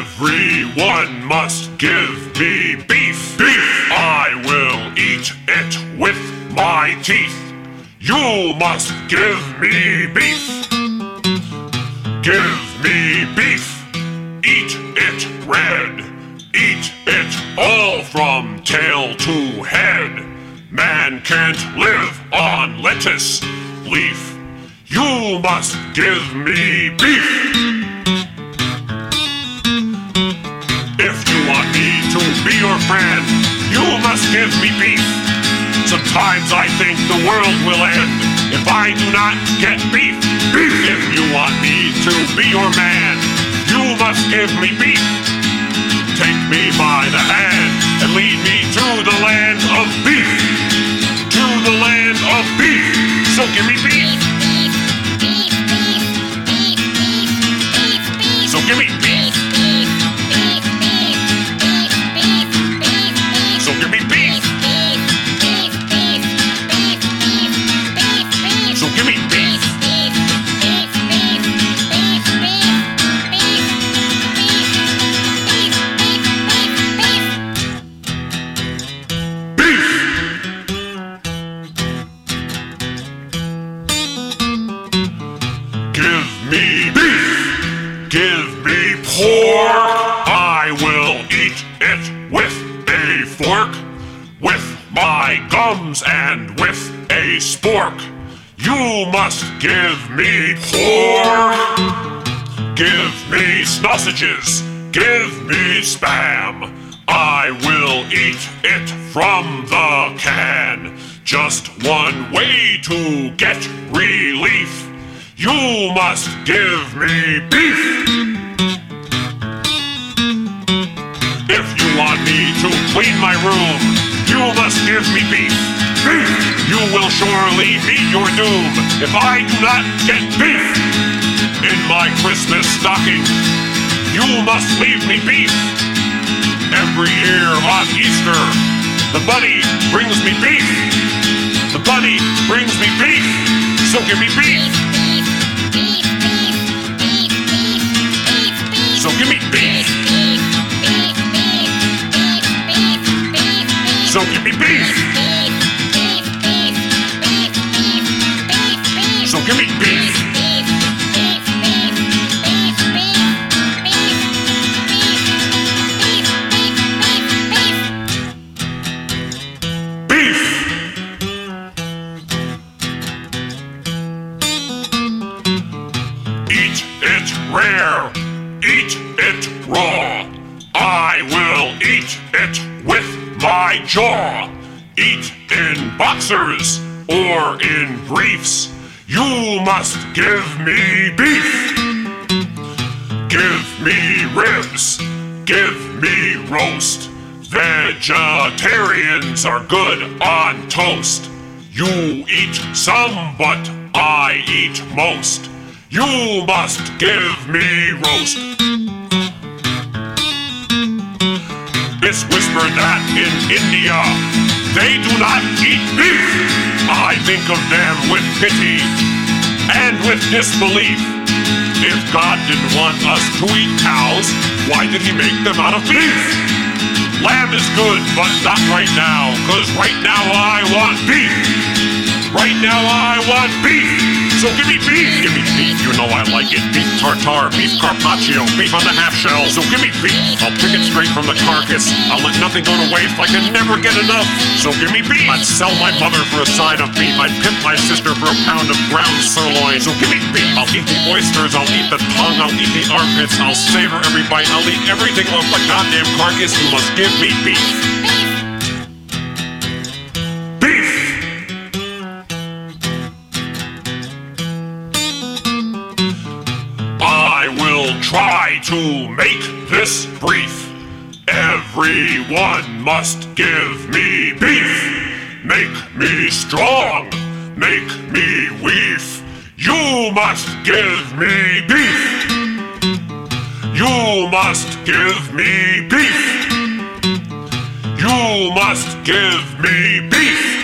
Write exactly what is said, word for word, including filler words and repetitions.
Everyone must give me beef. Beef! I will eat it with my teeth. You must give me beef. Give me beef. Eat it red. Eat it all from tail to head. Man can't live on lettuce leaf. You must give me beef. If you want me to be your friend, you must give me beef. Sometimes I think the world will end if I do not get beef. Beef! If you want me to be your man, you must give me beef. Take me by the hand and lead me to the land of beef. To the land of beef. So give me beef. So give me beef. So give me beef. So give me beef. Give me beef. Give me pork. I will eat it with a fork, with my gums and with a spork. You must give me pork. Give me sausages. Give me spam. I will eat it from the can. Just one way to get relief. You must give me beef. If you want me to clean my room, you must give me beef. Beef! You will surely meet your doom if I do not get beef. In my Christmas stocking, you must leave me beef. Every year on Easter, the bunny brings me beef. The bunny brings me beef. So give me beef. So give me beef. So give me beef. So give me beef. Beef. Eat it rare. Eat it raw. I will eat it with my jaw. Eat in boxers or in briefs. You must give me beef. Give me ribs. Give me roast. Vegetarians are good on toast. You eat some, but I eat most. You must give me roast. It's whispered that in India they do not eat beef. I think of them with pity and with disbelief. If God didn't want us to eat cows, why did he make them out of beef? Lamb is good, but not right now, 'cause right now I want beef. Right now I want beef. So give me beef. Give me beef, you know I like it. Beef tartare, beef carpaccio, beef on the half shell. So give me beef. I'll pick it straight from the carcass. I'll let nothing go to waste. I can never get enough. So give me beef. I'd sell my mother for a side of beef. I'd pimp my sister for a pound of ground sirloin. So give me beef. I'll eat the oysters. I'll eat the tongue. I'll eat the armpits. I'll savor every bite. I'll eat everything off the goddamn carcass. You must give me beef. Try to make this brief. Everyone must give me beef. Make me strong. Make me weef. You must give me beef. You must give me beef. You must give me beef.